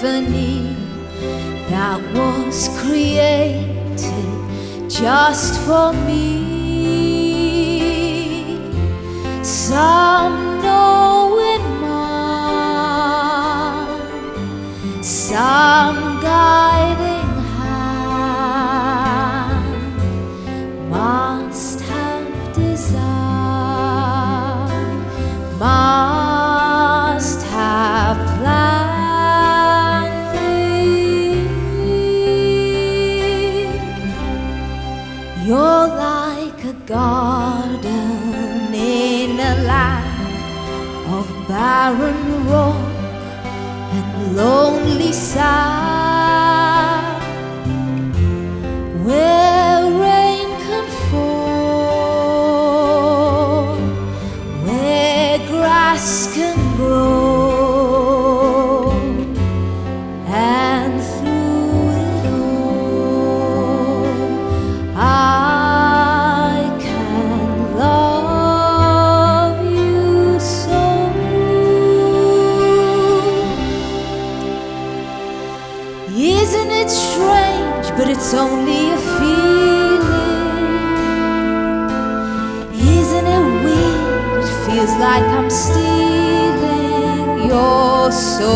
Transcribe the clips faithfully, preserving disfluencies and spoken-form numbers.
symphony that was created just for me. Some know in mind, some guiding hand must have designed, must have planned thee. You're like a garden in a land of barren rock and lonely sand, where rain can fall, where grass can grow, and through it all I can love you so. Isn't it strange, but it's only a feeling? Isn't it weird, it feels like I'm stealing your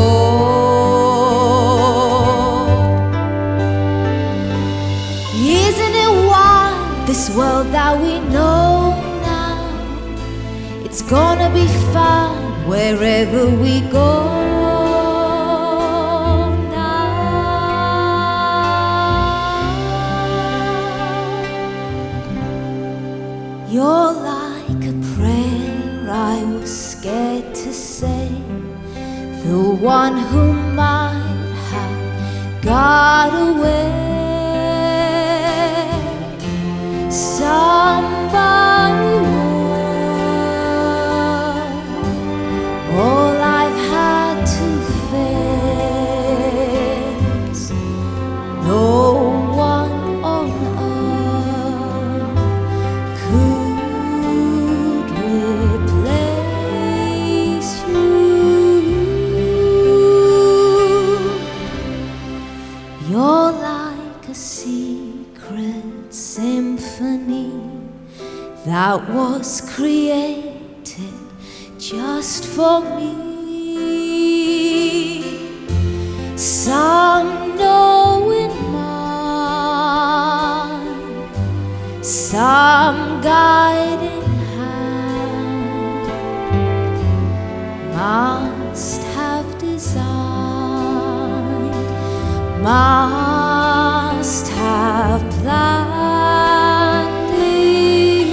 soul? Isn't it wild, this world that we know now? It's gonna be fun wherever we go. You're like a prayer I was scared to say, the one who might have got away. Somebody more, all I've had to face. No one on earth could replace you. You're like a secret symphony that was created just for me. Some know in mind, some guiding hand must have designed, must have planned it.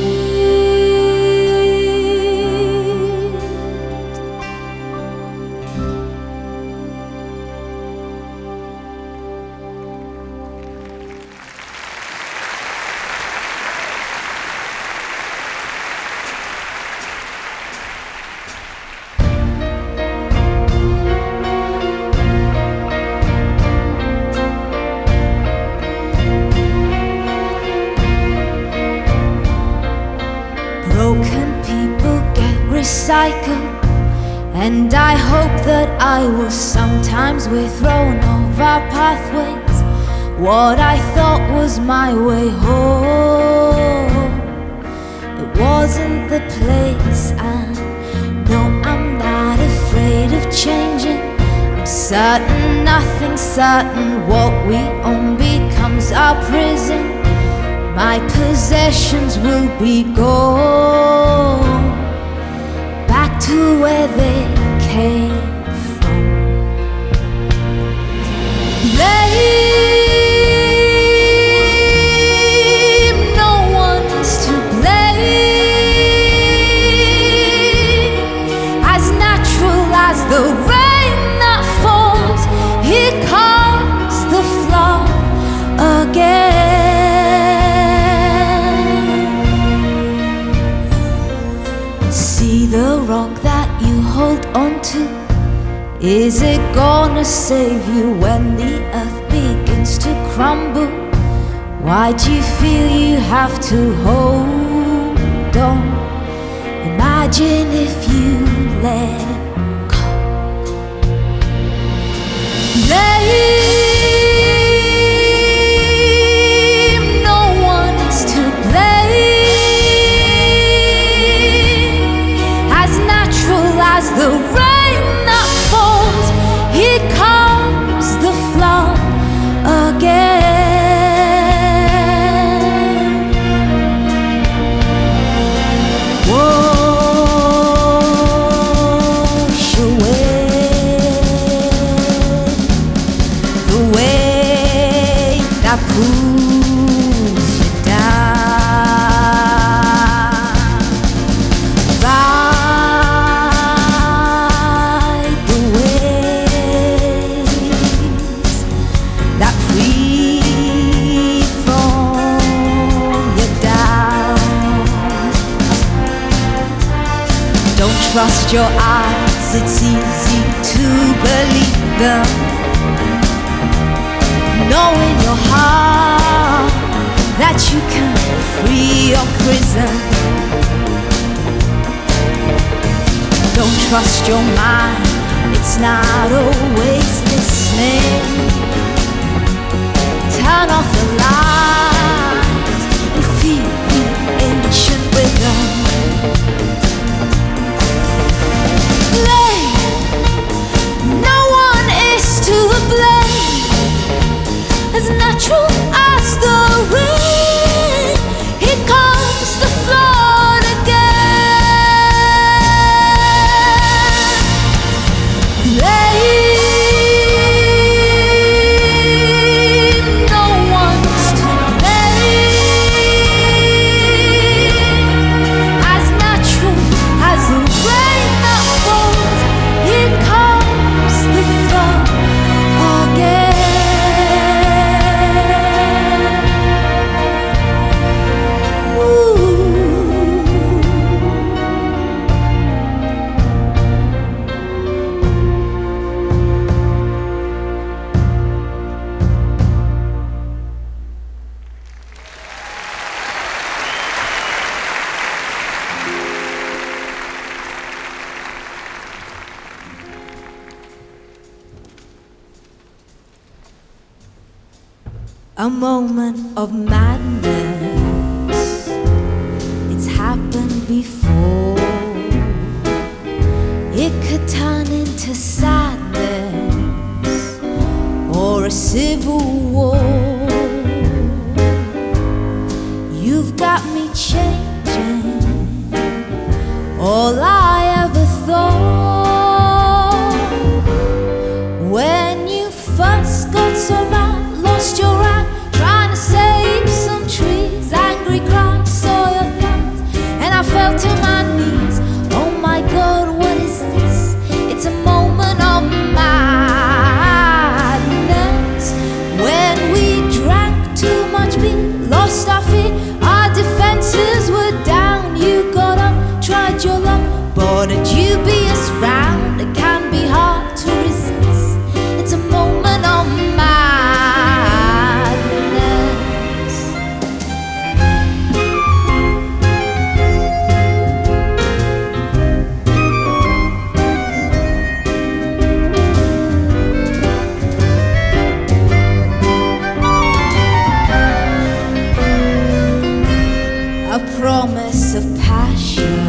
Broken people get recycled, and I hope that I will sometimes be thrown off our pathways. What I thought was my way home, it wasn't the place. And no, I'm not afraid of changing. I'm certain, nothing's certain. What we own becomes our prison. My possessions will be gone, back to where they came from. Blame, no one's to blame. As natural as the rain that falls, here comes the flood again. See the rock that you hold onto, is it gonna save you when the earth begins to crumble? Why do you feel you have to hold on? Imagine if you let go. blame. No one is to blame. As natural as the rain that falls, here comes the flood again. Wash away the way that pulls you down. Ride the waves that free from your down. Don't trust your eyes, it's easy to believe them. Know in your heart that you can free your prison. Don't trust your mind, it's not always listening. Turn off the lights and feel the ancient rhythm. Blame, no one is to blame. As natural as the rain, here comes the flood again. Blame, no one's to blame. As natural as the rain that falls, here comes the flood again. A moment of madness, it's happened before. It could turn into sadness or a civil war. You've got me changing all I ever thought. When you first got so mad, lost your eye, trying to save some trees, angry cries, saw your thoughts, and I fell to my knees. Oh my God, what is this? It's a moment of madness. When we drank too much beer, lost our fear, our defenses were down. You got up, tried your luck, but a dubious round, it can be hard to resist. It's a moment of madness. A promise of passion,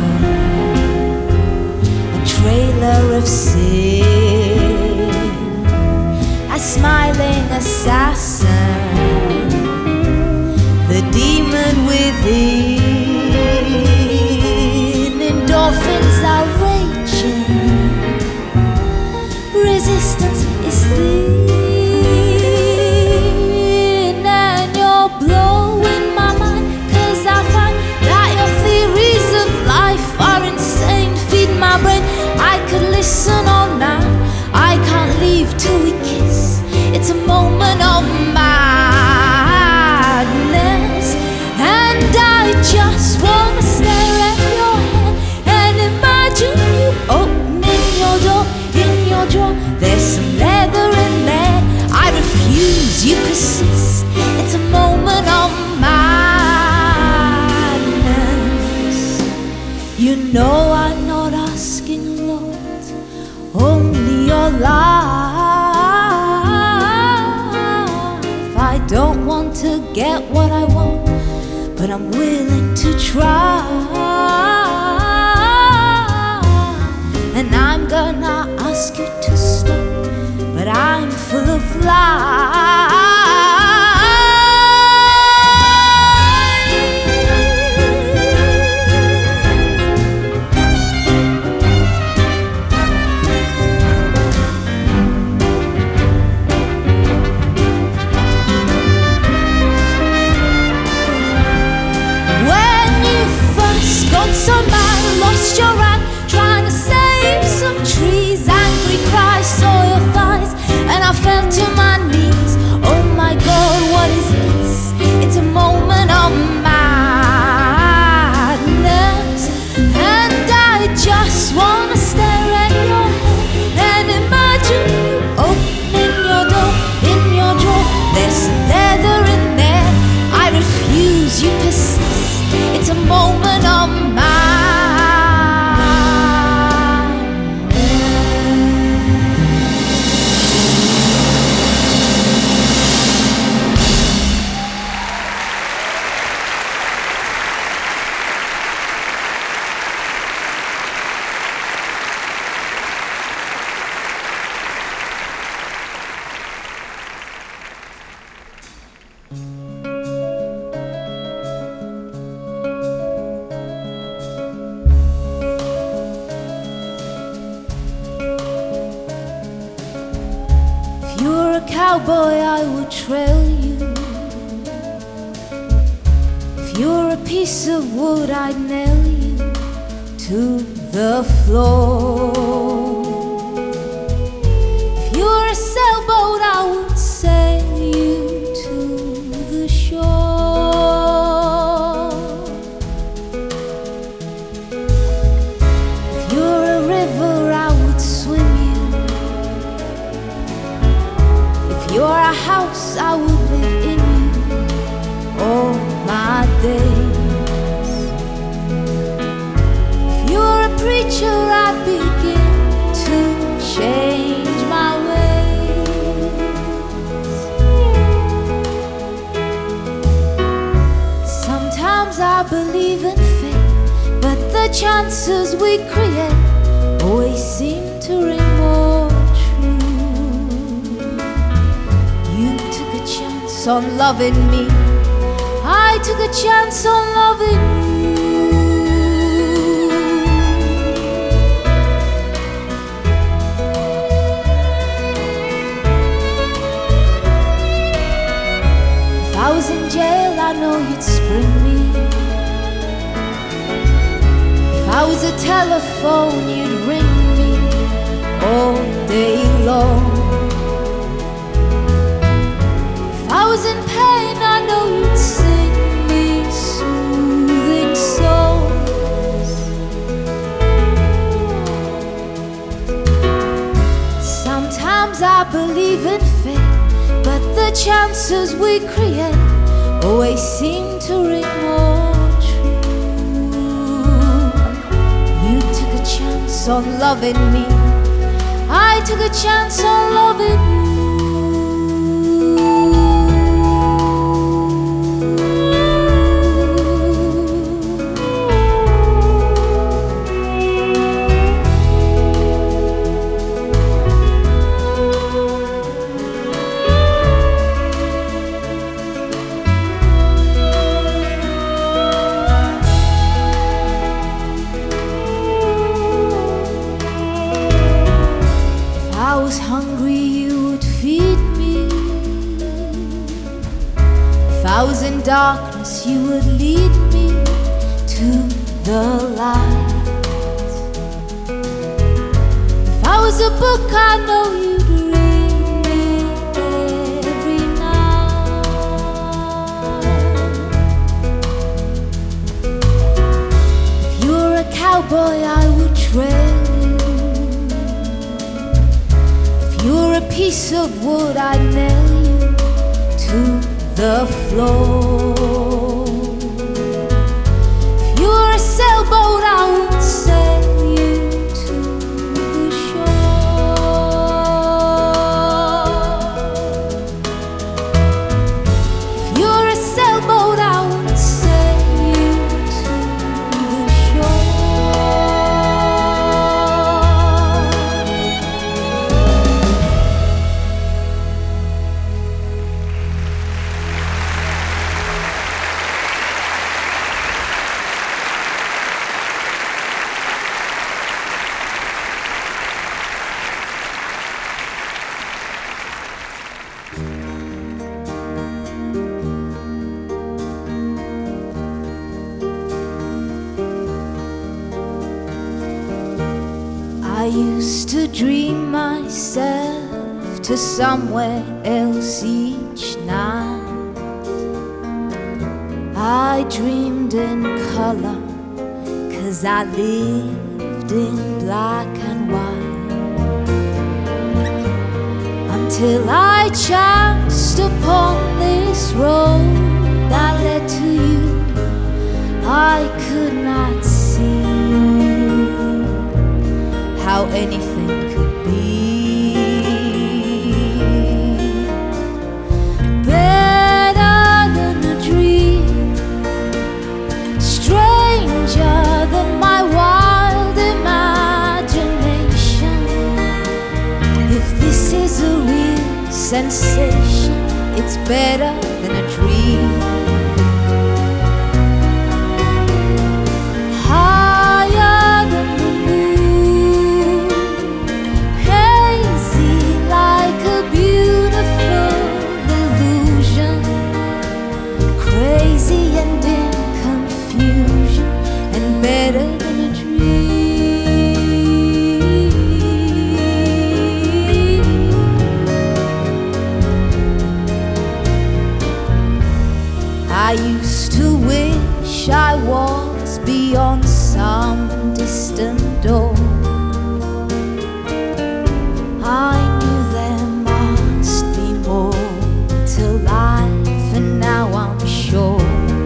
a trailer of sin, a smiling assassin, the demon within. Endorphins are raging, resistance is thin, and you're blowing my mind, 'cause I find that your theories of life are insane. Feed my brain, I could listen all night, I can't leave till we kiss. It's a moment of madness, and I just wanna stare at your head and imagine you opening your door. In your drawer, there's some leather in there. I refuse, you persist. It's a moment of madness. You know I'm not asking a lot, only your life. want to get what I want, but I'm willing to try. And I'm gonna ask you to stop, but I'm full of lies. When you first got so mad, lost your rag, trying to save some trees, angry cries saw your thighs, and I fell to my knees. Oh my God, what is this? It's a moment of madness, and I just wanna stare at your head and imagine you opening your door. In your drawer there's leather in there. I refuse, you persist. It's a moment of madness. If you were a cowboy, I would trail you. If you were a piece of wood, I'd nail you to the floor. If you were a sailboat, I would sail you to the shore. If you were a river, I would swim you. If you were a house, I would live in you all my days. If you were a preacher, I'd begin to change my ways. Sometimes I believe in fate, but the chances we create always seem to ring more true. You took a chance on loving me, I took a chance on loving you. If I was in jail, I know you'd spring me. If I was a telephone, you'd ring me all day long. If I was in pain, I know you'd sing me soothing songs. Sometimes I believe in fate, but the chances we create always seem to ring more true. You took a chance on loving me, I took a chance on loving you. If I was hungry, you would feed me. If I was in darkness, you would lead me to the light. If I was a book, I know you'd read me every night. If you were a cowboy, I would trail you. If you were a piece of wood, I'd nail you to the floor. If you were a sailboat, I would sail you to the shore. If you used to dream myself to somewhere else each night. I dreamed in color, 'cause I lived in black and white, until I chanced upon this road that led to you. I could not see how anything could be better than a dream, stranger than my wild imagination. If this is a real sensation, it's better than a dream. Better than a dream. I used to wish I was beyond some distant door. I knew there must be more to life, and now I'm sure.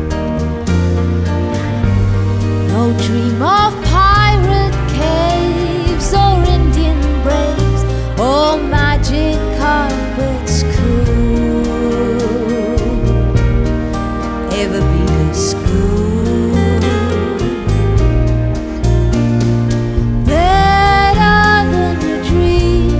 No dream of pirate caves or Indian braves or magic carpets could ever be this good. Better than a dream,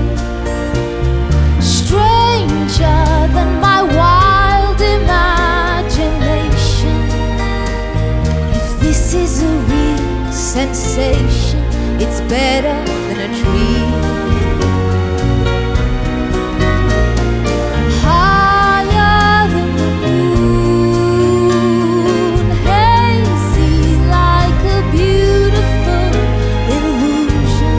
stranger than my wild imagination. If this is a real sensation, it's better than a dream. Higher than the moon, hazy like a beautiful illusion,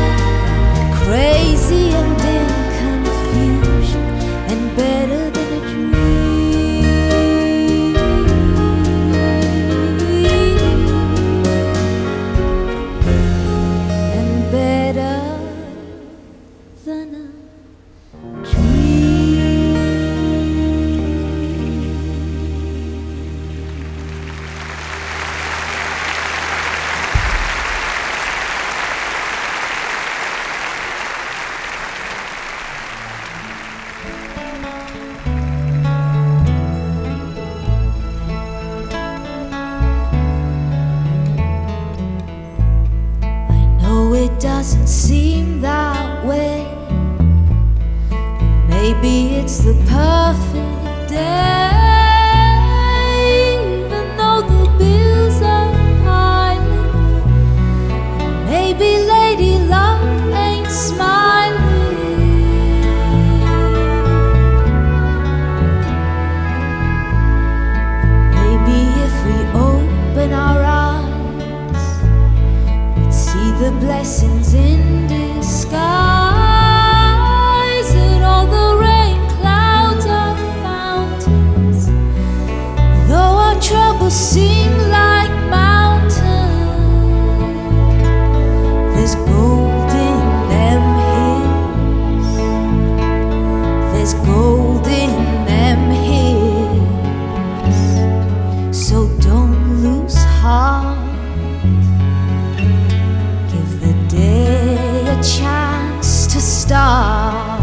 crazy and in confusion, and better than a dream. It doesn't seem that way. Maybe it's the perfect day, even though the bills are piling. Maybe Lady Luck ain't smiling. Maybe if we open our eyes, the blessings in disguise, and all the rain clouds are fountains, though our troubles seem like mountains. There's gold in them hills, there's gold in them hills, so don't lose heart. A chance to start.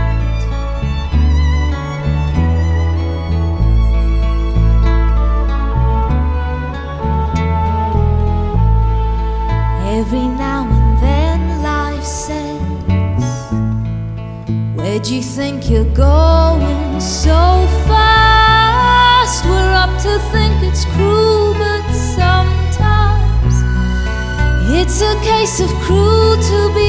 Every now and then life says, where'd you think you're going so fast? We're up to think it's cruel, but sometimes it's a case of cruel to be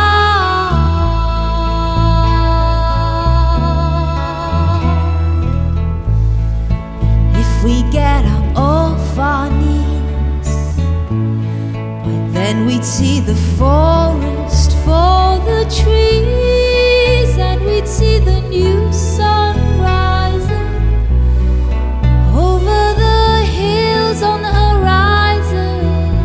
kind. And if we get up off our knees, why then we'd see the forest for the trees, and we'd see the new sun rising over the hills on the horizon.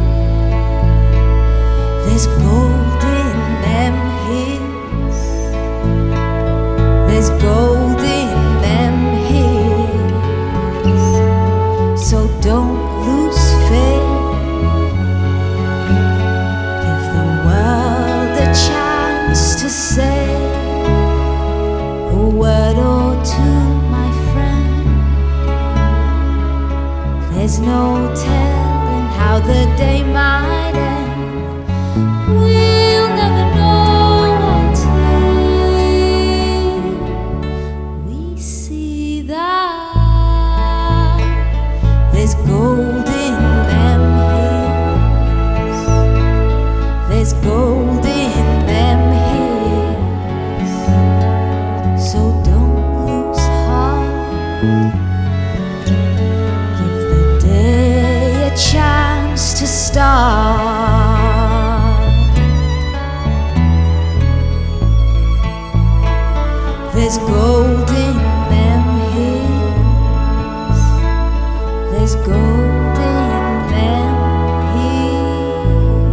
There's gold in them hills, there's gold in them hills, so don't lose faith. Give the world a chance to say a word or two, my friend. There's no telling how the day might end. We'll never know until we see that there's gold in them hills, there's gold in them hills, so don't lose heart. Give the day a chance to start. There's gold in them hills, there's gold in them hills.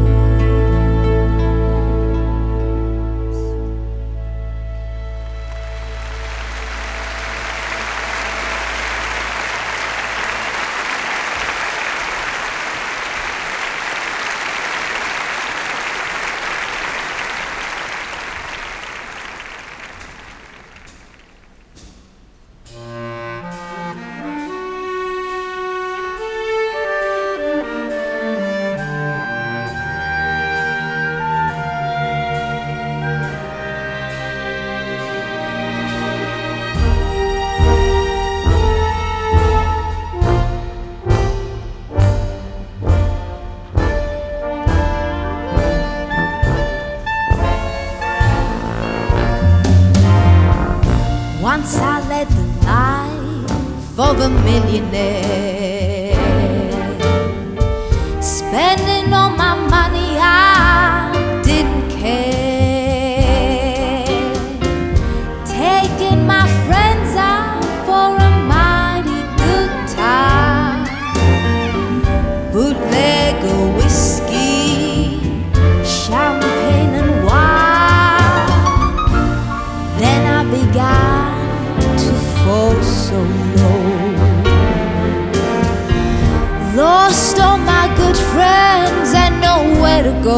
Once I led the life of a millionaire, spending all my money, I didn't care. Taking my friends out for a mighty good time, bootleg whiskey, champagne and wine. Then I began fall so low, lost all my good friends and nowhere to go.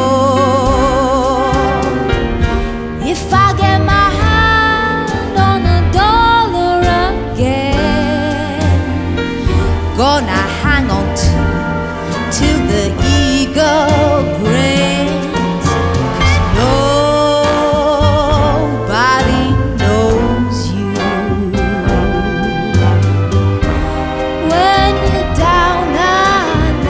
If I get my hand on a dollar again, gonna hang on to till the eagle grins, 'cause nobody knows you when you're down and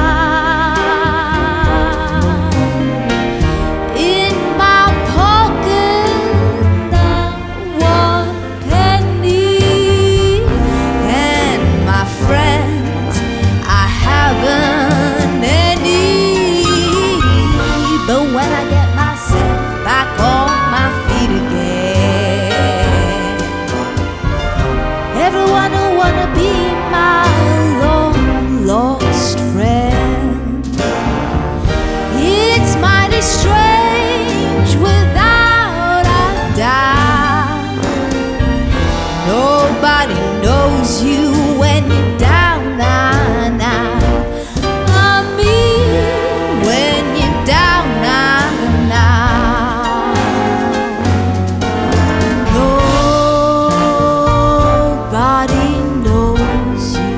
out. In my pocket, not one penny, and my friends, I haven't any. But when I get myself back on my feet again, everyone who wanna be my long lost friend, it's mighty strange without a doubt. Nobody knows you when you're down and out. I mean, when you're down and out. Nobody knows you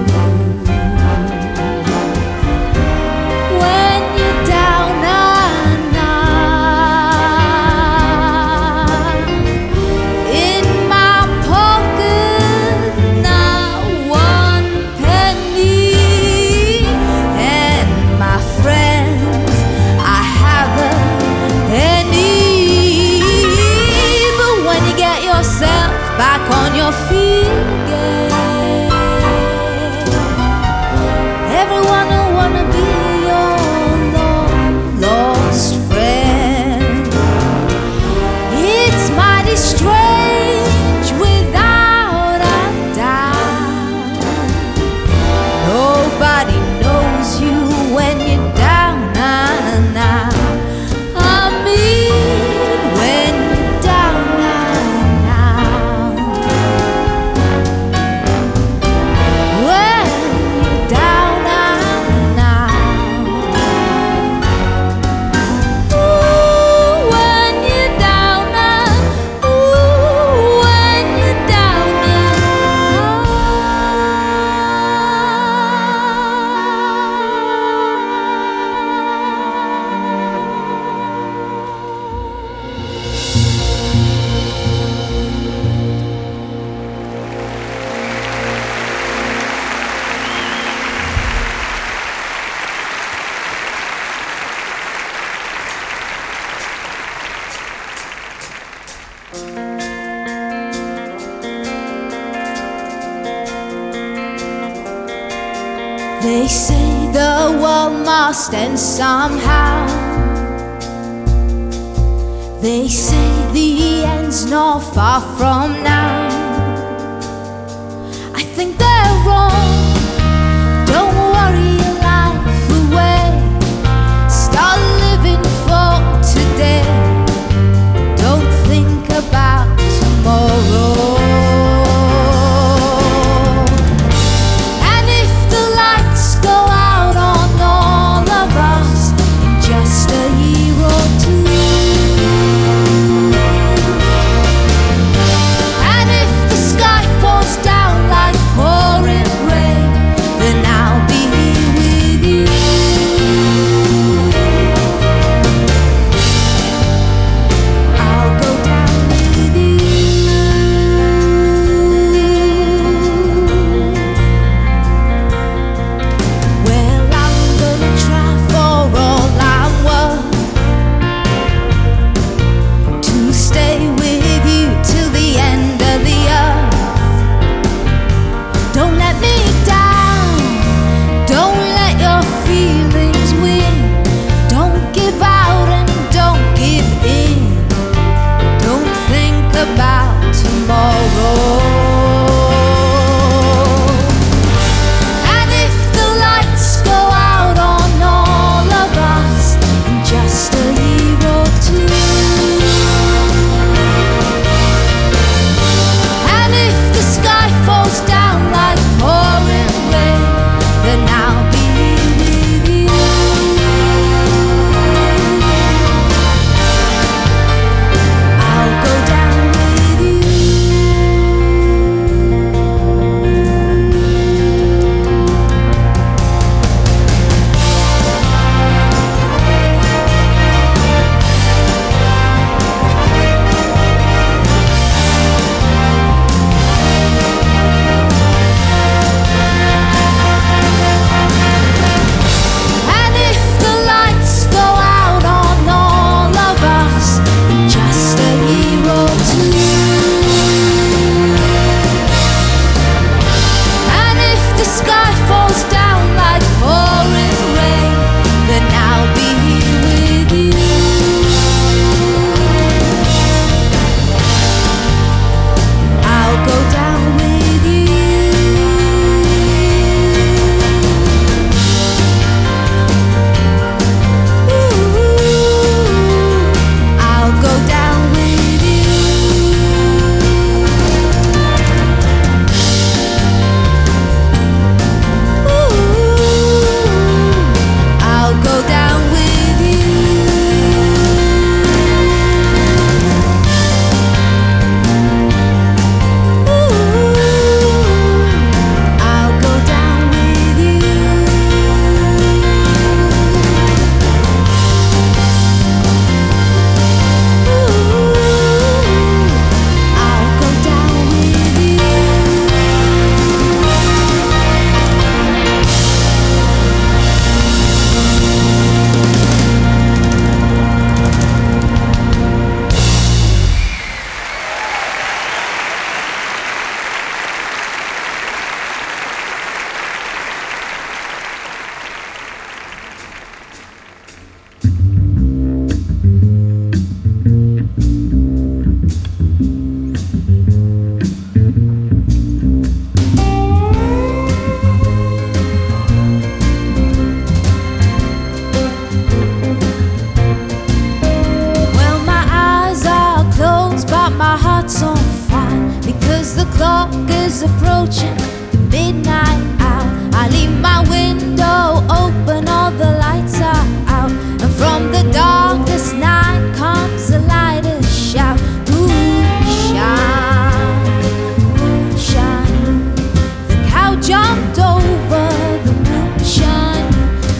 when you're down and out. In my pocket, not one They say the world must end somehow. They say the end's not far from now. I think they're wrong. Don't worry your life away. Start living for today. Don't think about tomorrow. Approaching the midnight hour, I leave my window open, all the lights are out, and from the darkest night comes the lightest shout. Moonshine, moonshine, the cow jumped over the moonshine,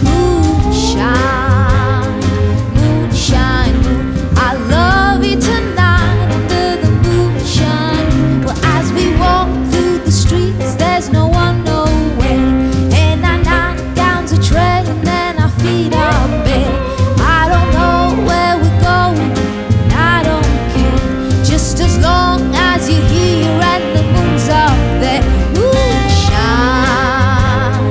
moonshine, moonshine, moon. I love you tonight under the moonshine. Well, as we walk through the streets, there's no one, no way, and our nightgowns are trailing and our feet are bare. I don't know where we're going, and I don't care, just as long as you're here and the moon's up there. Moonshine,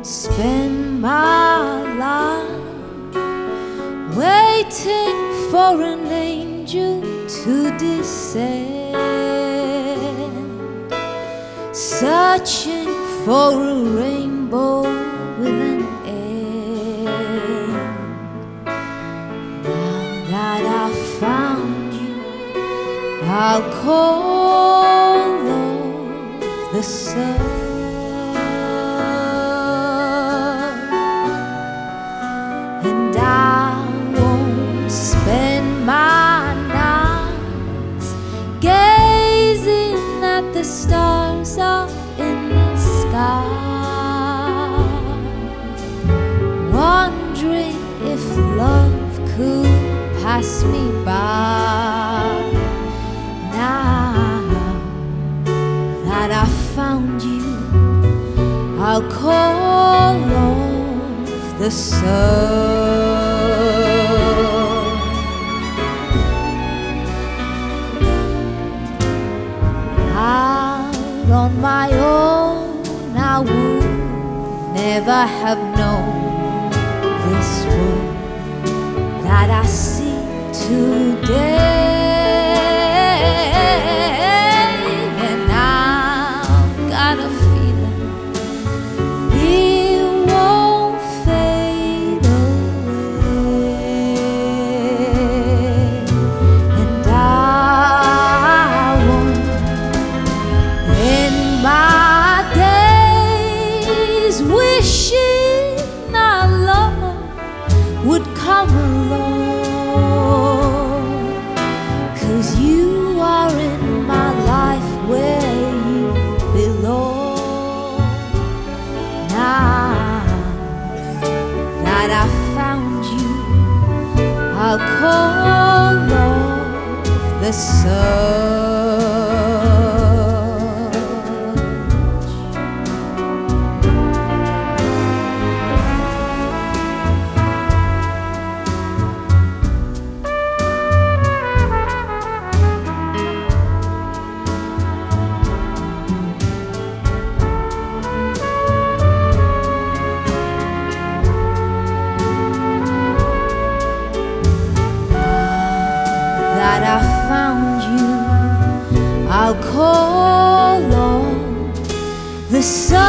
spend my life waiting for an angel to descend, searching for a rainbow with an end. Now that I've found you, I'll call off the sun, and I won't spend my nights gazing at the stars up in the sky, wondering if love could pass me by. Now that I found you, I'll call off the sun. Out on my own, I would never have known this world that I see today. And I've got a feeling it won't fade away. And I won't end my days wishing our love would come along, 'cause you are in my life where you belong. Now that I found you, I'll call off the search. That I found you, I'll call on the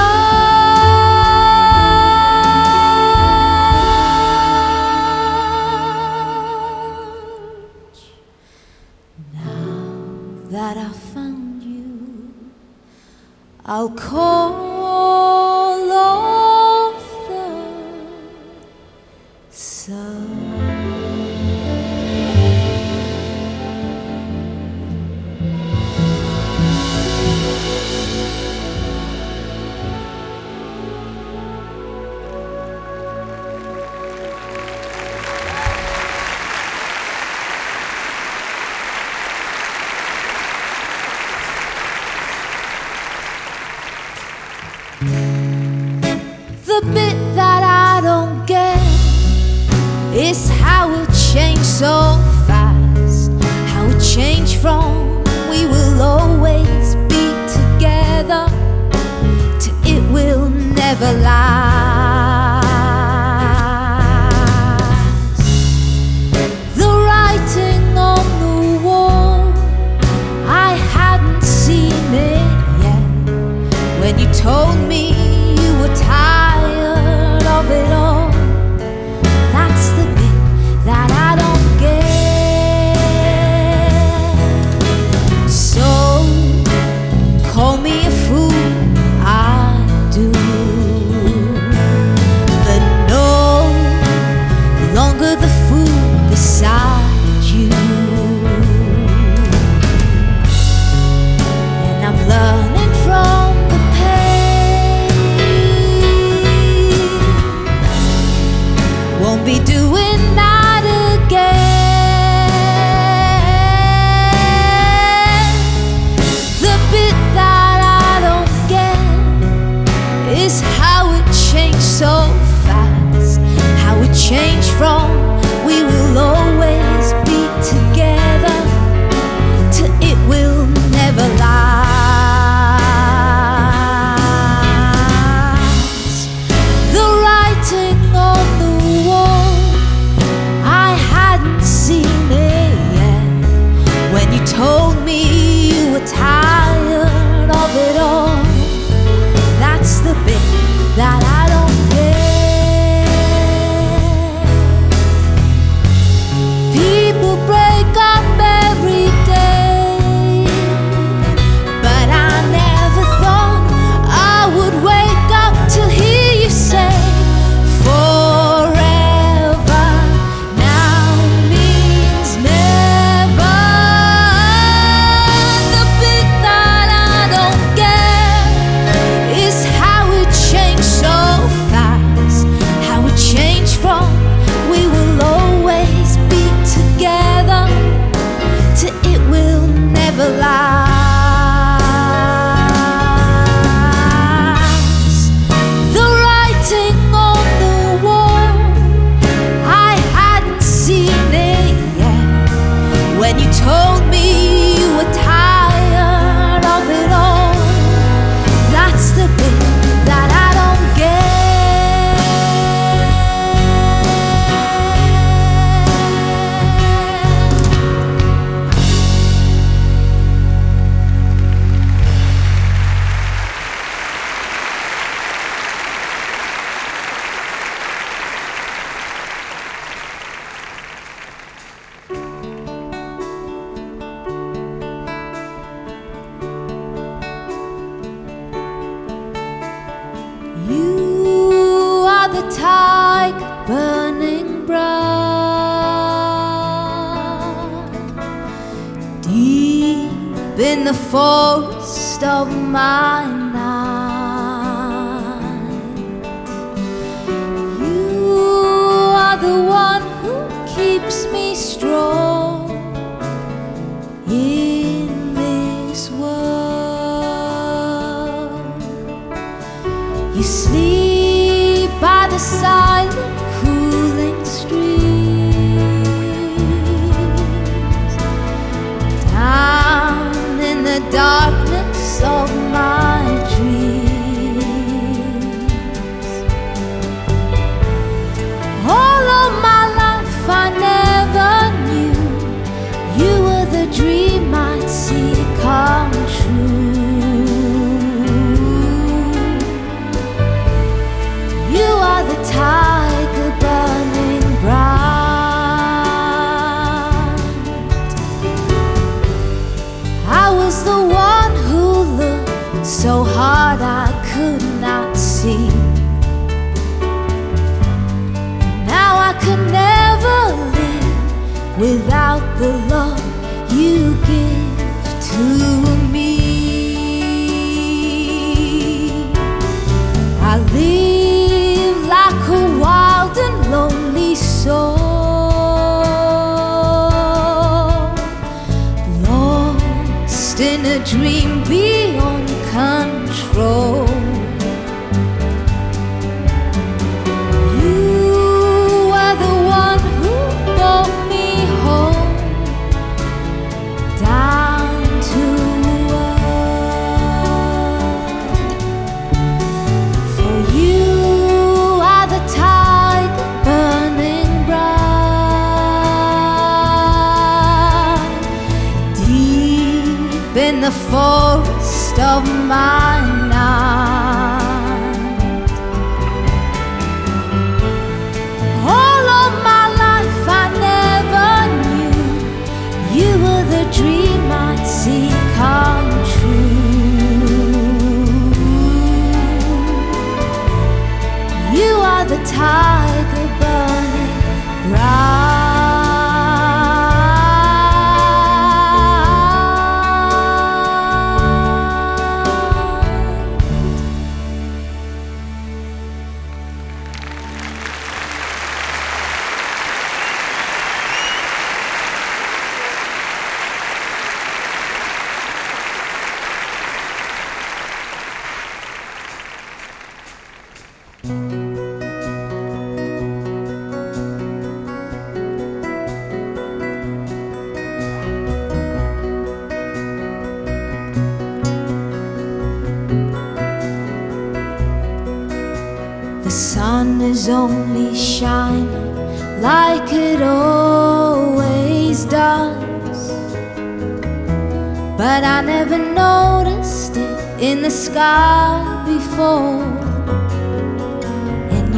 search. Now that I found you, I'll call off the search. The bit that I don't get is how it changed so fast, how it changed from we will always be together to it will never last. The writing on the wall, I hadn't seen it yet when you told me you were tired of it all. That's the bit that I don't get. So call me a fool, I do, but no longer the fool beside you. And I'm learning from the pain. Won't be doing that again. The bit that I don't get is how it changed so fast, how it changed from we will always be together to it will never last. that I don't get. People break up every day, but I never thought I would wake up to hear you say forever now means never. The bit that I don't get is how it changed so fast, how it changed from we will always be together to it will never last. The writing on the wall, I hadn't seen it yet when you told me you were tired of it all. That's the bit that I don't get. You are the tiger burning bright deep in the forest of my night. You are the one who keeps me strong in this world. You sleep by the silent, cooling streams, down in the darkness of my dreams. All of my life I never knew you were the dream I'd see come true. You are the tiger burning bright. I was the one who looked so hard I could not see. Now I could never live without the love you give to me. I live like a wild and lonely soul, lost in a dream beyond control. You were the one who brought me home, down to earth. For you are the tiger burning bright deep in the forest of my night. All of my life I never knew you were the dream I'd see come true. You are the tiger burning bright. The sun is only shining like it always does, but I never noticed it in the sky before.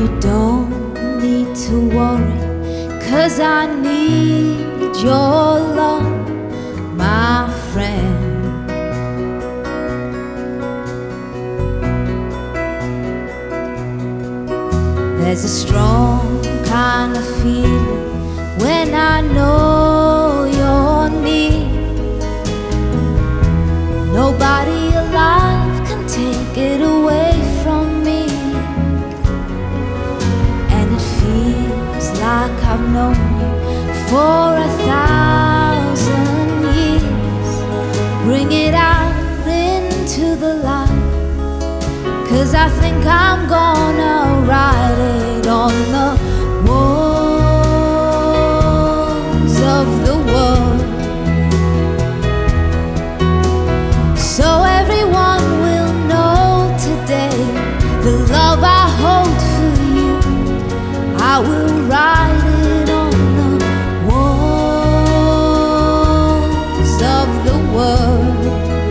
you don't need to worry, 'cause I need your love, my friend. There's a strong kind of feeling when I know you're near. Nobody alive can take it away from me, and it feels like I've known you for a thousand years. Bring it out into the light, 'cause I think I'm gonna write it on the walls of the world, so everyone will know today the love I hold for you. I will write it on the walls of the world,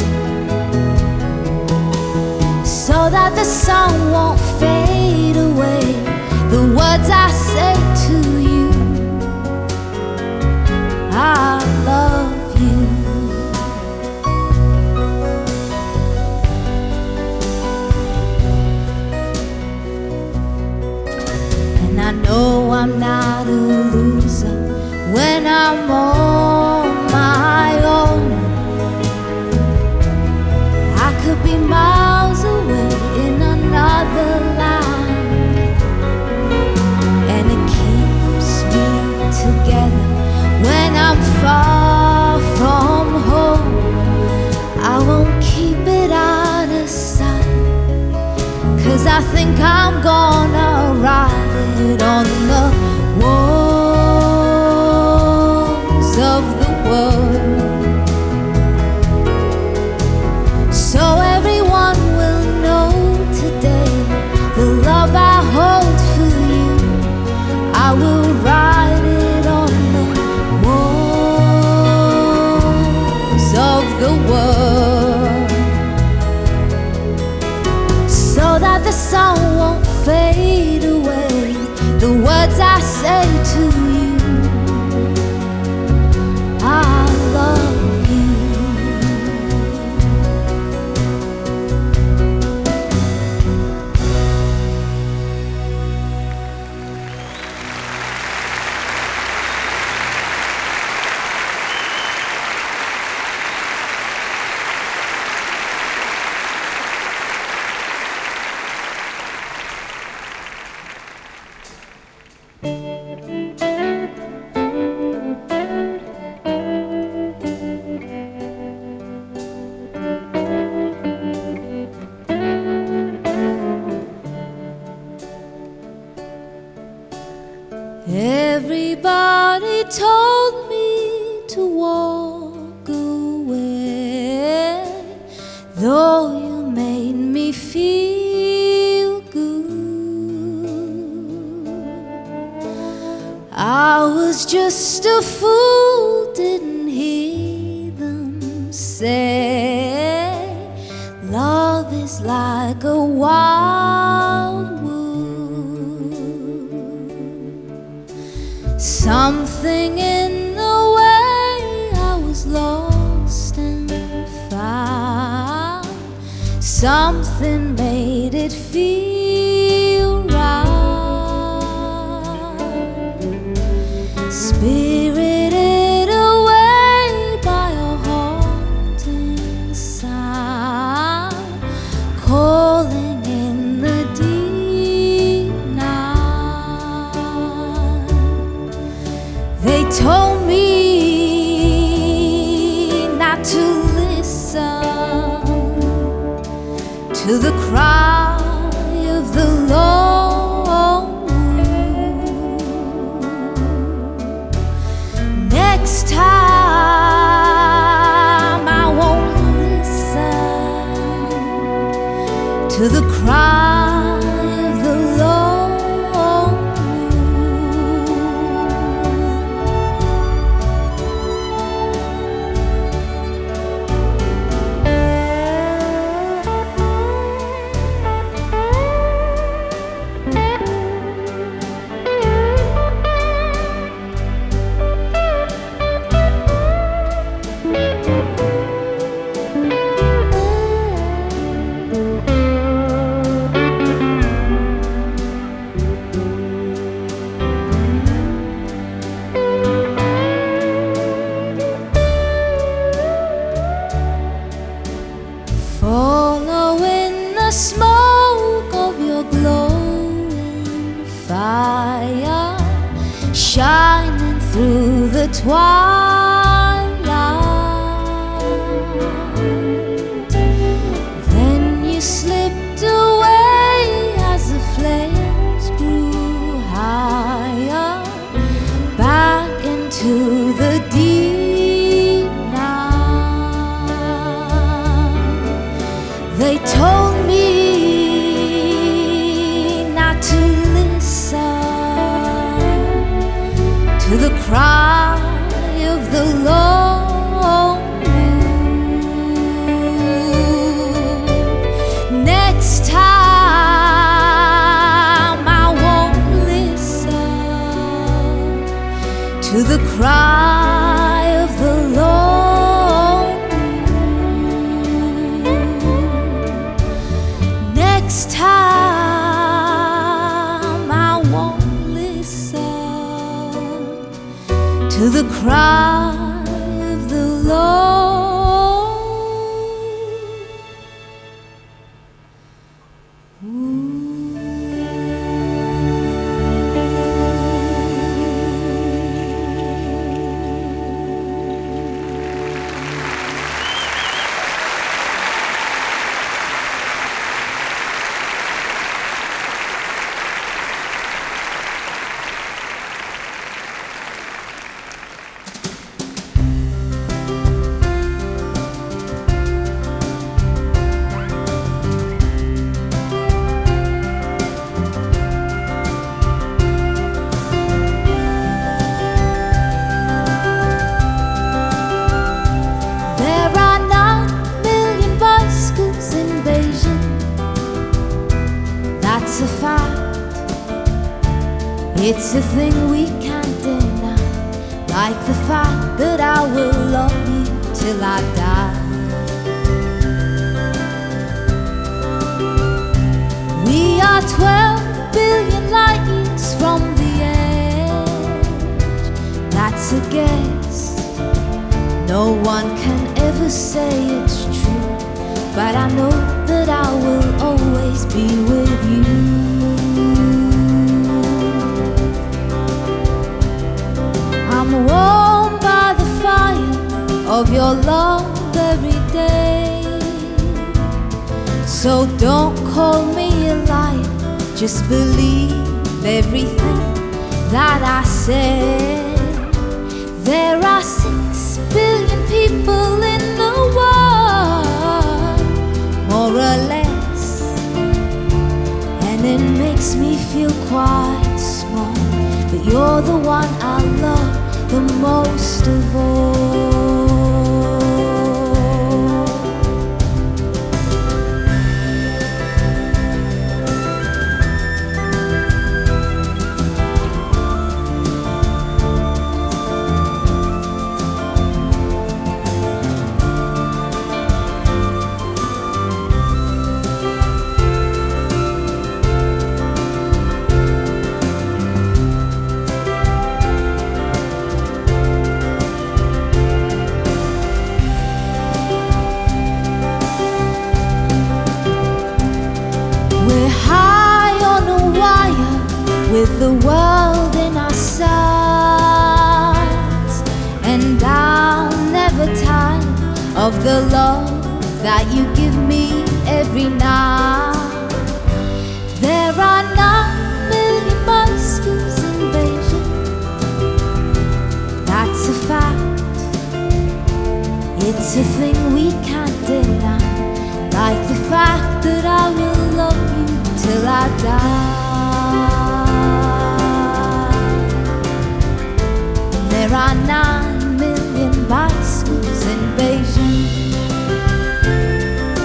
so that the sun won't fade away the words I say to you. I love you. And I know I'm not a loser when I'm on my own. I could be miles away in another line, and it keeps me together when I'm far from home. I won't keep it out of sight, 'cause I think I'm gonna write it on the walls of the world, so everyone will know today the love I hold for you. I will write it on the walls of the world, so that the sun won't fade away the words I say to you. I love you. Everybody told me to walk away, though you made me feel good. I was just a fool, didn't hear them say love is like a wild wood. Something in the way I was lost and found, something made it feel right. Spirited away by a haunting sound, calling in the deep night. They told me not to listen to the cry shining through the twilight. Then you slipped away as the flames grew higher, back into the deep night. They told me not to listen to the cry of the lone wolf. Next time I won't listen to the cry of the lone wolf. Next time I won't listen to the cry of the lone wolf. There are nine million bicycles in Beijing. That's a fact. It's a thing we can't deny, like the fact that I will love you till I die. We are twelve billion light years from the edge. That's a guess. No one can ever say it's true, but I know that I will always be with you. I'm warmed by the fire of your love every day. So don't call me a liar, just believe everything that I said. There are six billion people in the world, more or less, and it makes me feel quite small. But you're the one I love the most of all. With the world in our sights, and I'll never tire of the love that you give me every night. There are nine million bicycles in Beijing. That's a fact. It's a thing we can't deny, like the fact that I will love you till I die. There are nine million bicycles in Beijing.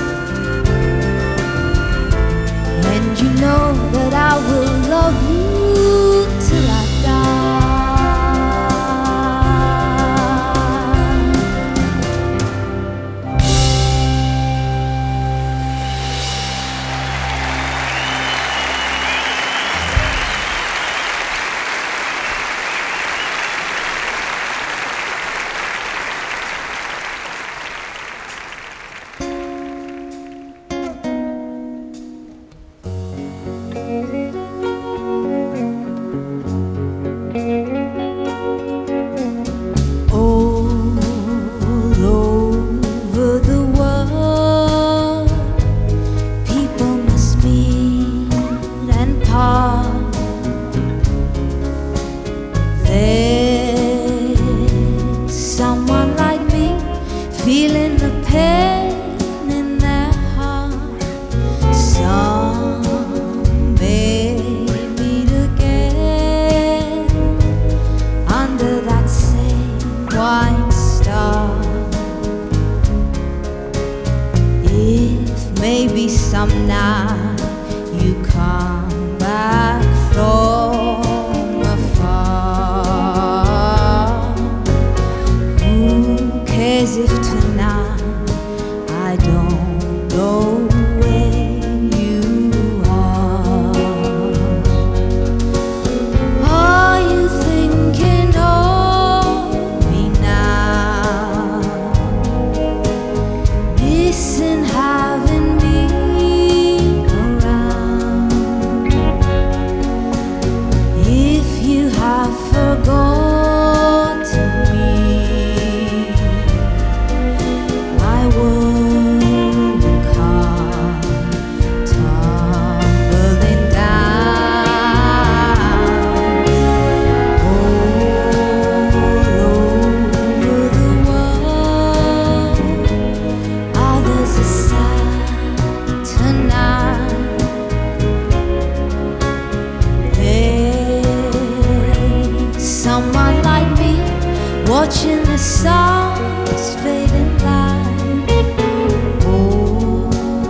stars fading light all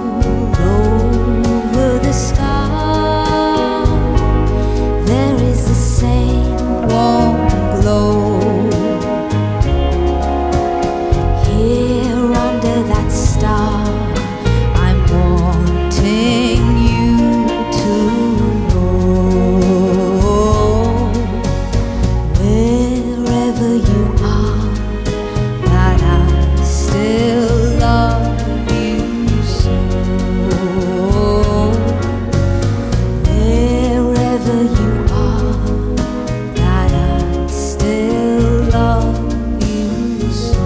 over the sky. There is the same warm glow here under that star. I'm wanting you to know, wherever you are, that I still love you so. Wherever you are, that I still love you so.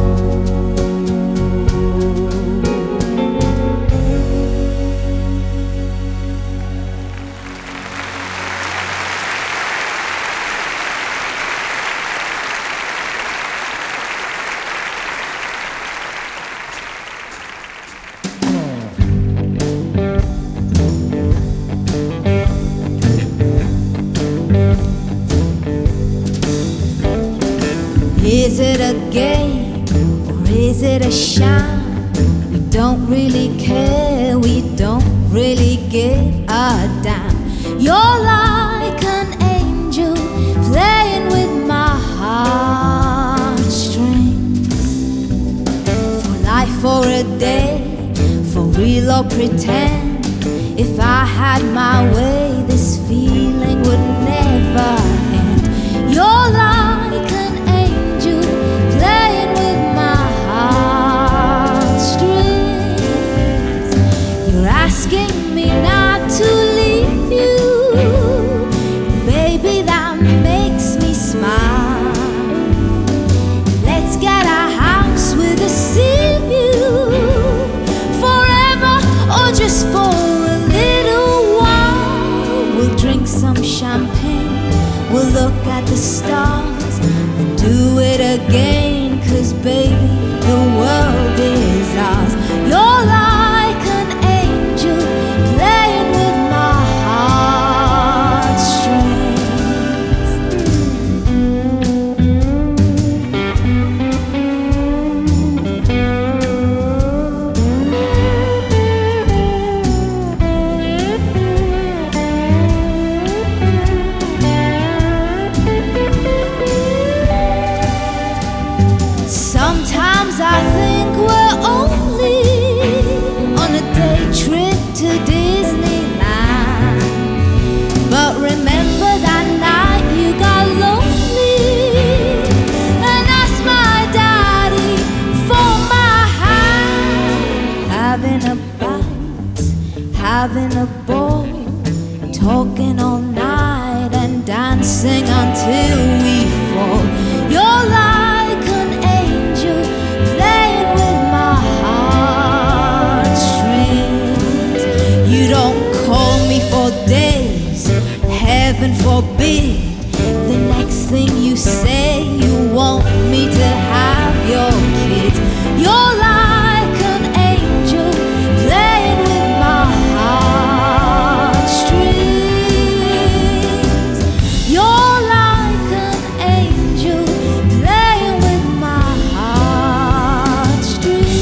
Is it a game or is it a sham? We don't really care, we don't really give a damn. You're like an angel playing with my heartstrings. For life or a day, for real or pretend, if I had my way, this feeling would never end. You're like an angel playing with my heartstrings. You're asking me not to leave you, baby, that makes me smile. Let's get a house with a sea view, forever or just for a little while. We'll drink some champagne, we'll look at the stars and do it again, 'cause baby, the world is ours. You're like an angel playing with my heartstrings. Sometimes I think we're only on a day trip to Disneyland. But remember that night you got lonely and asked my daddy for my hand. Having a bite, having a ball, talking all night and dancing until we fall. You're like an angel playing with my heartstrings. You don't call me for days, heaven forbid. The next thing you say, you want me to have your kids. You're like an angel playing with my heartstrings. You're like an angel playing with my heartstrings.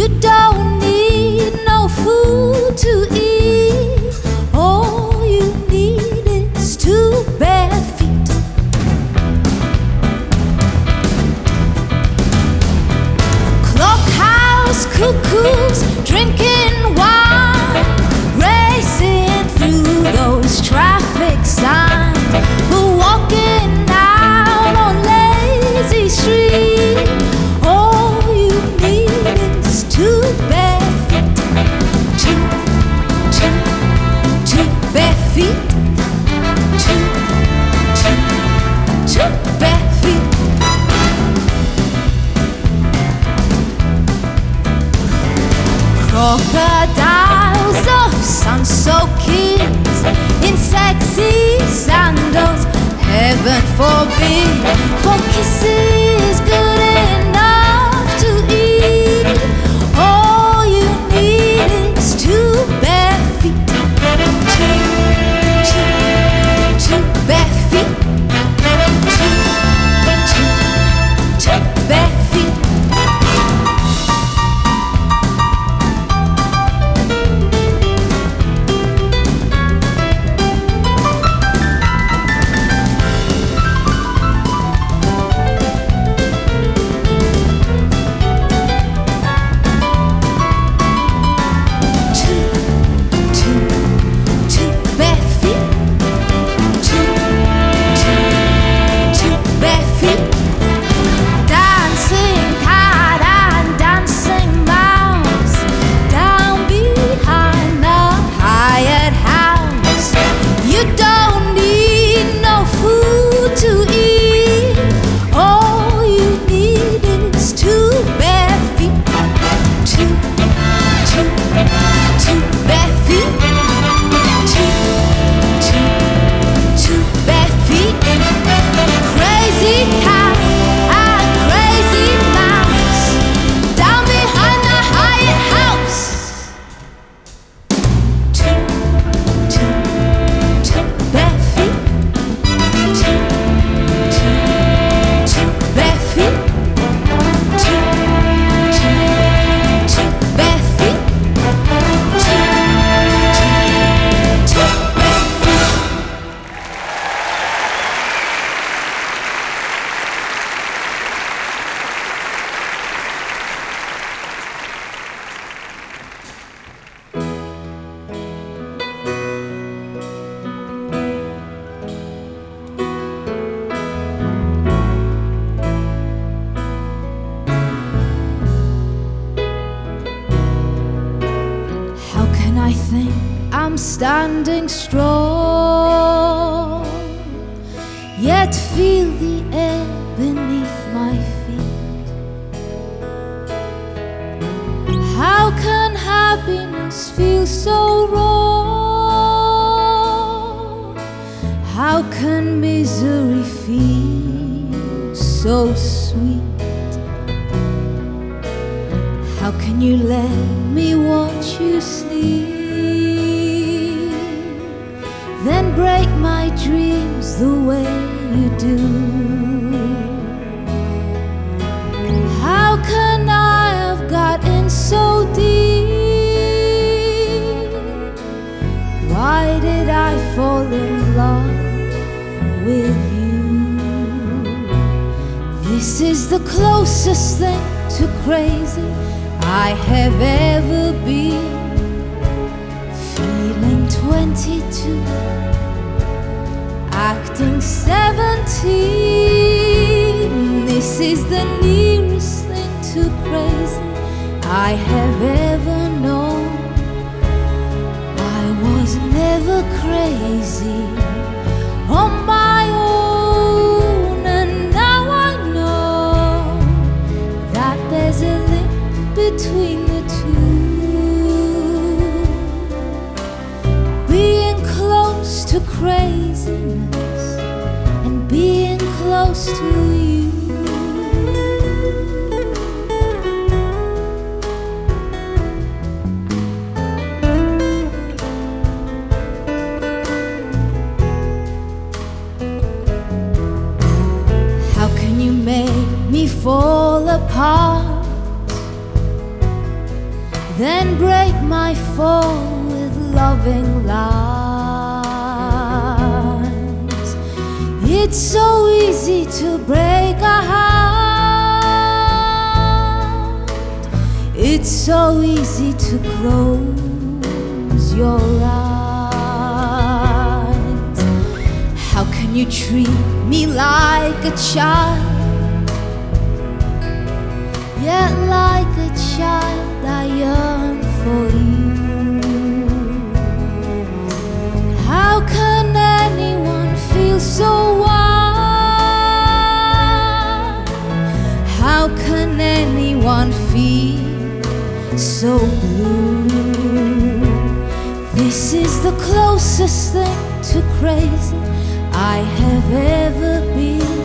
You don't need no food to eat. All you need is two bare feet. Clockhouse cuckoos drinking wine, racing through those traffic signs. We're walking out on lazy street. All you need is two bare feet. Two, two, two bare feet. Two, two, two bare feet. Crocodiles of sun-soaking in sexy sandals, heaven forbid, for kisses good enough to eat. All you need is two bare feet. Two, two, two bare feet. Two, two, two bare feet. Standing strong, yet feel the air beneath my feet. How can happiness feel so wrong? How can misery feel so sweet? How can you let me watch you sleep, then break my dreams the way you do? How can I have gotten so deep? Why did I fall in love with you? This is the closest thing to crazy I have ever been. Feeling twenty-two, acting seventeen. This is the nearest thing to crazy I have ever known. I was never crazy on my own, and now I know that there's a link between the two. Being close to craziness and being close to you. How can you make me fall apart then break my fall with loving lines. It's so easy to break a heart. It's so easy to close your eyes. How can you treat me like a child? Yet like a child I yearn for you. How can anyone feel so wild? How can anyone feel so blue? This is the closest thing to crazy I have ever been.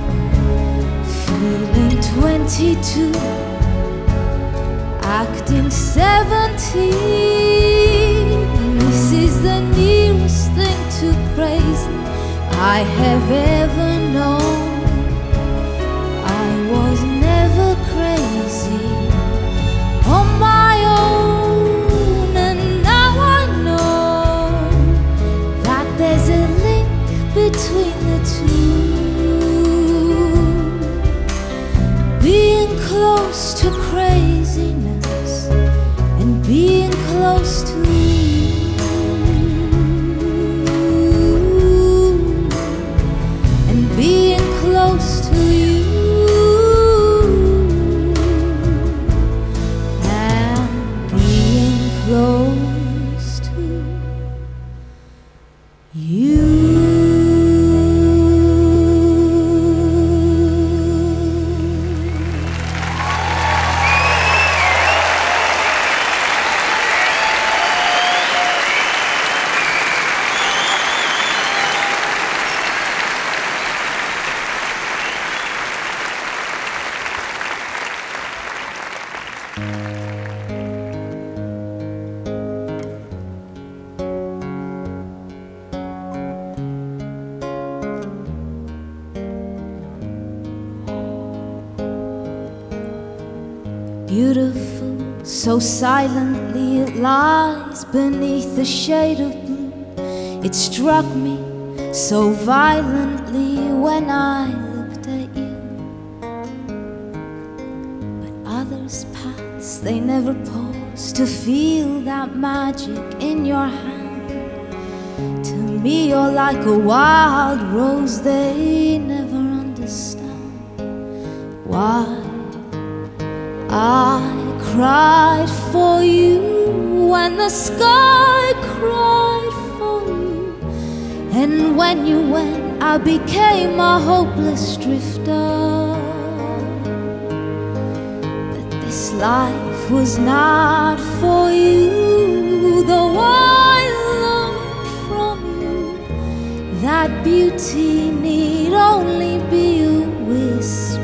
Feeling twenty-two, acting seventeen. This is the nearest thing to crazy I have ever known. I was never crazy on my own, and now I know that there's a link between the two. Being close to craziness and being close to you, and being close to you, and being close to you. Beautiful, so silently it lies beneath the shade of blue. It struck me so violently when I looked at you. But others pass, they never pause to feel that magic in your hand. To me you're like a wild rose, they never understand why I cried for you when the sky cried for you. And when you went, I became a hopeless drifter. But this life was not for you, though I learned from you that beauty need only be a whisper.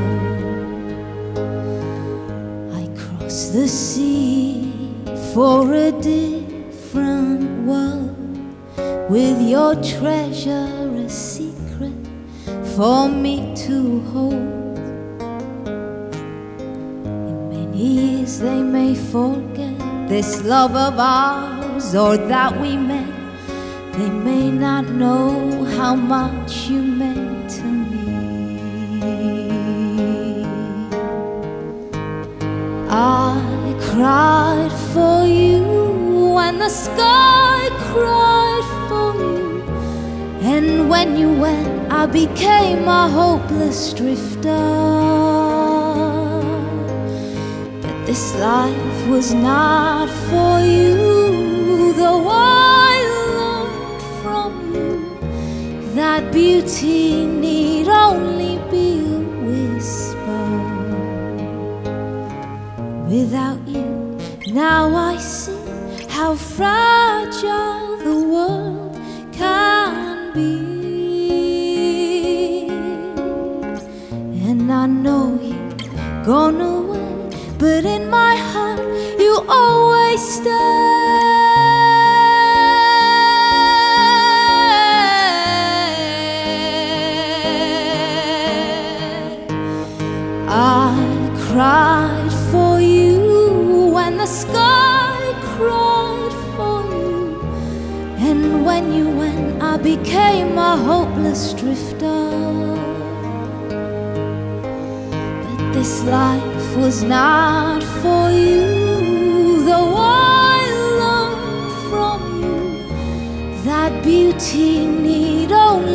The sea for a different world, with your treasure a secret for me to hold. In many years they may forget this love of ours, or that we met. They may not know how much you meant to me. I cried for you when the sky cried for you. And when you went, I became a hopeless drifter. But this life was not for you, though I learned from you that beauty need only be a whisper. Without you, now I see how fragile the world can be. And I know you've gone away, but in my heart you always stay. I cried for you when the sky a hopeless drifter, but this life was not for you. Though I learned from you that beauty need only